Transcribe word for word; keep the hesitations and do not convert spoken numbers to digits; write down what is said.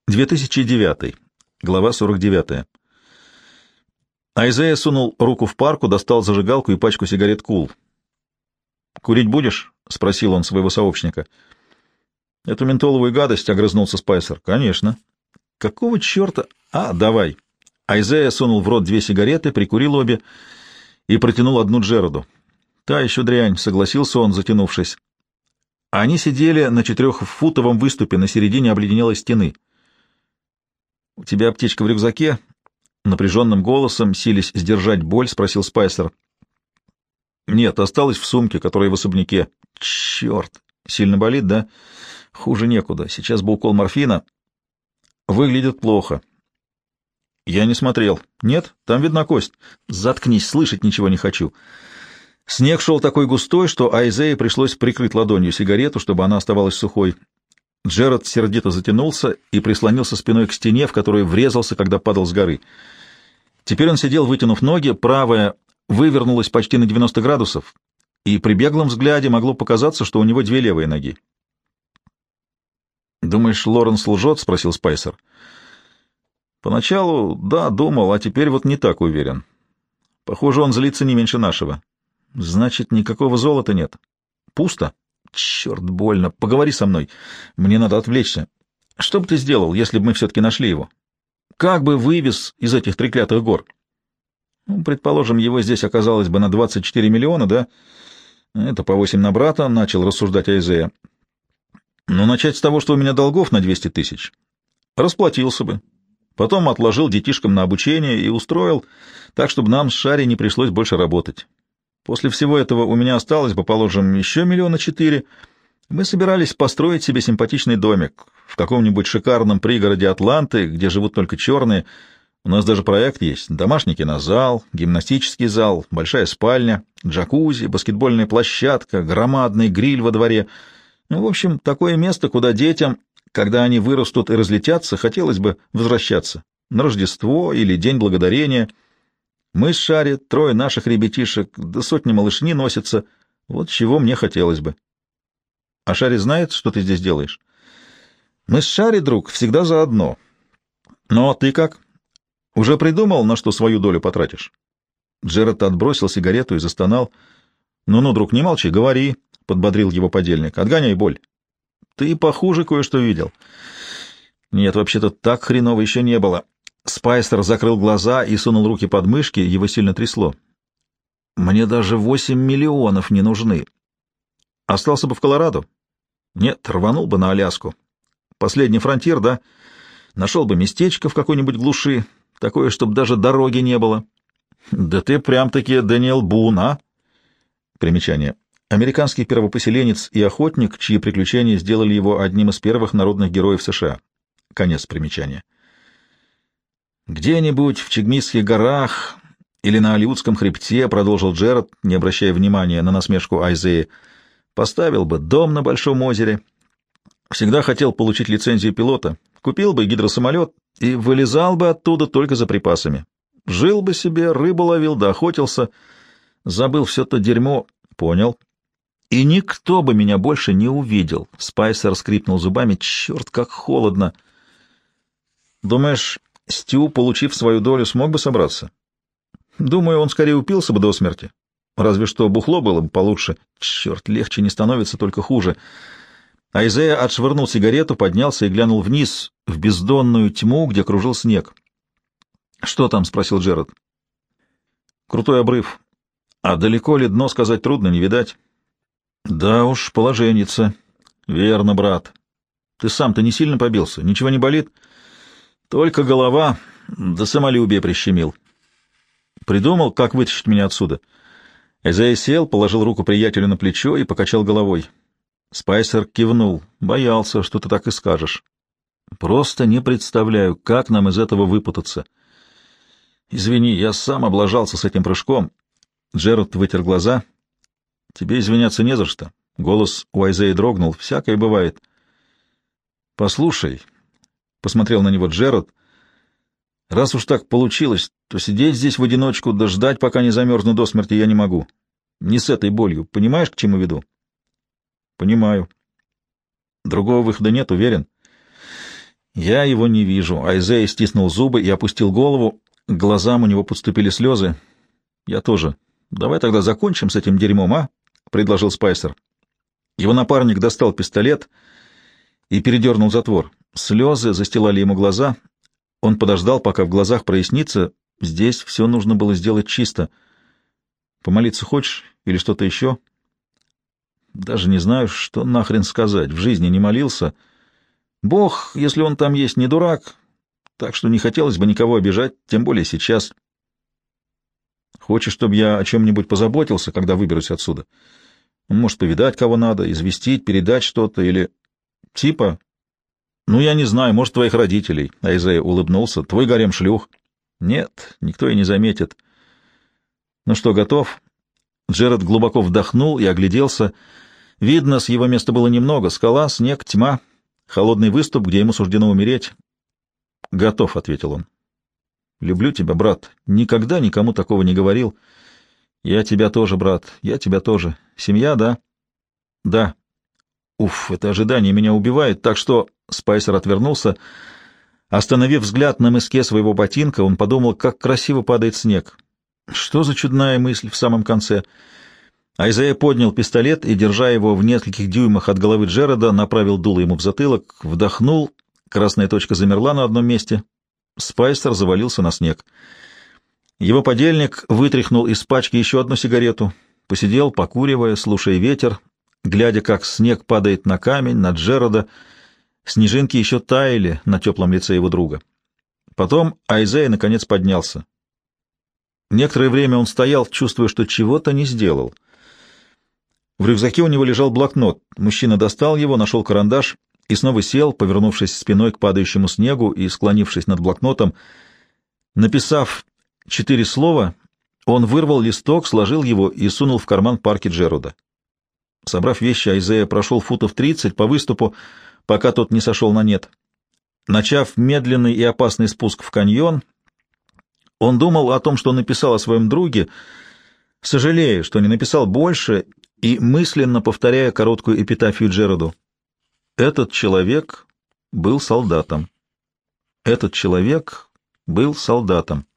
две тысячи девятый. Глава сорок девятая. Айзея сунул руку в парку, достал зажигалку и пачку сигарет «Кул». «Курить будешь?» — спросил он своего сообщника. «Эту ментоловую гадость», — огрызнулся Спайсер. «Конечно». «Какого черта?» «А, давай». Айзея сунул в рот две сигареты, прикурил обе и протянул одну Джераду. «Та еще дрянь», — согласился он, затянувшись. Они сидели на четырехфутовом выступе на середине обледенелой стены. — У тебя аптечка в рюкзаке? — напряженным голосом, силясь сдержать боль, спросил Спайсер. — Нет, осталась в сумке, которая в особняке. — Черт! Сильно болит, да? — Хуже некуда. Сейчас бы укол морфина. — Выглядит плохо. — Я не смотрел. — Нет? Там видна кость. — Заткнись, слышать ничего не хочу. Снег шел такой густой, что Айзее пришлось прикрыть ладонью сигарету, чтобы она оставалась сухой. Джерард сердито затянулся и прислонился спиной к стене, в которую врезался, когда падал с горы. Теперь он сидел, вытянув ноги, правая вывернулась почти на девяносто градусов, и при беглом взгляде могло показаться, что у него две левые ноги. «Думаешь, Лоренс лжет?» — спросил Спайсер. «Поначалу, да, думал, а теперь вот не так уверен. Похоже, он злится не меньше нашего. Значит, никакого золота нет. Пусто? Черт, больно. Поговори со мной. Мне надо отвлечься. Что бы ты сделал, если бы мы все-таки нашли его? Как бы вывез из этих треклятых гор? Ну, предположим, его здесь оказалось бы на двадцать четыре миллиона, да? Это по восемь на брата, начал рассуждать Айзея. Но начать с того, что у меня долгов на двести тысяч. Расплатился бы. Потом отложил детишкам на обучение и устроил так, чтобы нам с Шарри не пришлось больше работать. После всего этого у меня осталось бы, положим, еще миллиона четыре. Мы собирались построить себе симпатичный домик в каком-нибудь шикарном пригороде Атланты, где живут только черные. У нас даже проект есть. Домашний кинозал, гимнастический зал, большая спальня, джакузи, баскетбольная площадка, громадный гриль во дворе. Ну, в общем, такое место, куда детям, когда они вырастут и разлетятся, хотелось бы возвращаться. На Рождество или День Благодарения. Мы с Шарри, трое наших ребятишек, да сотни малышни носятся. Вот чего мне хотелось бы. А Шарри знает, что ты здесь делаешь? Мы с Шарри, друг, всегда заодно. Но ты как? Уже придумал, на что свою долю потратишь? Джерард отбросил сигарету и застонал. Ну-ну, друг, не молчи, говори, — подбодрил его подельник. Отгоняй боль. Ты похуже кое-что видел. Нет, вообще-то так хреново еще не было. Спайсер закрыл глаза и сунул руки под мышки, его сильно трясло. «Мне даже восемь миллионов не нужны. Остался бы в Колорадо? Нет, рванул бы на Аляску. Последний фронтир, да? Нашел бы местечко в какой-нибудь глуши, такое, чтобы даже дороги не было. Да ты прям-таки Дэниел Бун, а?» Примечание. Американский первопоселенец и охотник, чьи приключения сделали его одним из первых народных героев США. Конец примечания. «Где-нибудь в Чигмистских горах или на Алиутском хребте, — продолжил Джерард, не обращая внимания на насмешку Айзеи, — поставил бы дом на Большом озере. Всегда хотел получить лицензию пилота. Купил бы гидросамолет и вылезал бы оттуда только за припасами. Жил бы себе, рыбу ловил да охотился. Забыл все то дерьмо. Понял. И никто бы меня больше не увидел». Спайсер скрипнул зубами. «Черт, как холодно!» «Думаешь, Стю, получив свою долю, смог бы собраться?» «Думаю, он скорее упился бы до смерти. Разве что бухло было бы получше. Черт, легче не становится, только хуже». Айзея отшвырнул сигарету, поднялся и глянул вниз, в бездонную тьму, где кружил снег. «Что там?» — спросил Джерард. «Крутой обрыв. А далеко ли дно, сказать трудно, не видать». «Да уж, положенница. Верно, брат. Ты сам-то не сильно побился? Ничего не болит?» «Только голова, да самолюбие прищемил. Придумал, как вытащить меня отсюда?» Айзея сел, положил руку приятелю на плечо и покачал головой. Спайсер кивнул. «Боялся, что ты так и скажешь. Просто не представляю, как нам из этого выпутаться. Извини, я сам облажался с этим прыжком». Джерард вытер глаза. «Тебе извиняться не за что». Голос у Айзеи дрогнул. «Всякое бывает». «Послушай», — посмотрел на него Джерард, — «раз уж так получилось, то сидеть здесь в одиночку, да ждать, пока не замерзну до смерти, я не могу. Не с этой болью. Понимаешь, к чему веду?» «Понимаю. Другого выхода нет, уверен?» Я его не вижу. Айзея стиснул зубы и опустил голову. К глазам у него подступили слезы. Я тоже. Давай тогда закончим с этим дерьмом, а? — предложил Спайсер. Его напарник достал пистолет и передернул затвор. Слезы застилали ему глаза. Он подождал, пока в глазах прояснится. Здесь все нужно было сделать чисто. Помолиться хочешь или что-то еще? Даже не знаю, что нахрен сказать. В жизни не молился. Бог, если он там есть, не дурак, так что не хотелось бы никого обижать, тем более сейчас. Хочешь, чтобы я о чем-нибудь позаботился, когда выберусь отсюда? Может, повидать кого надо, известить, передать что-то или... Типа... Ну, я не знаю, может, твоих родителей. Айзея улыбнулся. Твой гарем шлюх. Нет, никто и не заметит. Ну что, готов? Джеред глубоко вдохнул и огляделся. Видно, с его места было немного. Скала, снег, тьма, холодный выступ, где ему суждено умереть. Готов, — ответил он. Люблю тебя, брат. Никогда никому такого не говорил. Я тебя тоже, брат. Я тебя тоже. Семья, да? Да. Уф, это ожидание меня убивает, так что... Спайсер отвернулся. Остановив взгляд на мыске своего ботинка, он подумал, как красиво падает снег. Что за чудная мысль в самом конце? Айзея поднял пистолет и, держа его в нескольких дюймах от головы Джереда, направил дуло ему в затылок, вдохнул, красная точка замерла на одном месте. Спайсер завалился на снег. Его подельник вытряхнул из пачки еще одну сигарету, посидел, покуривая, слушая ветер, глядя, как снег падает на камень, на Джереда. Снежинки еще таяли на теплом лице его друга. Потом Айзея наконец поднялся. Некоторое время он стоял, чувствуя, что чего-то не сделал. В рюкзаке у него лежал блокнот. Мужчина достал его, нашел карандаш и снова сел, повернувшись спиной к падающему снегу и склонившись над блокнотом. Написав четыре слова, он вырвал листок, сложил его и сунул в карман парки Джереда. Собрав вещи, Айзея прошел футов тридцать по выступу, пока тот не сошел на нет. Начав медленный и опасный спуск в каньон, он думал о том, что написал о своем друге, сожалея, что не написал больше, и мысленно повторяя короткую эпитафию Джереду. Этот человек был солдатом. Этот человек был солдатом.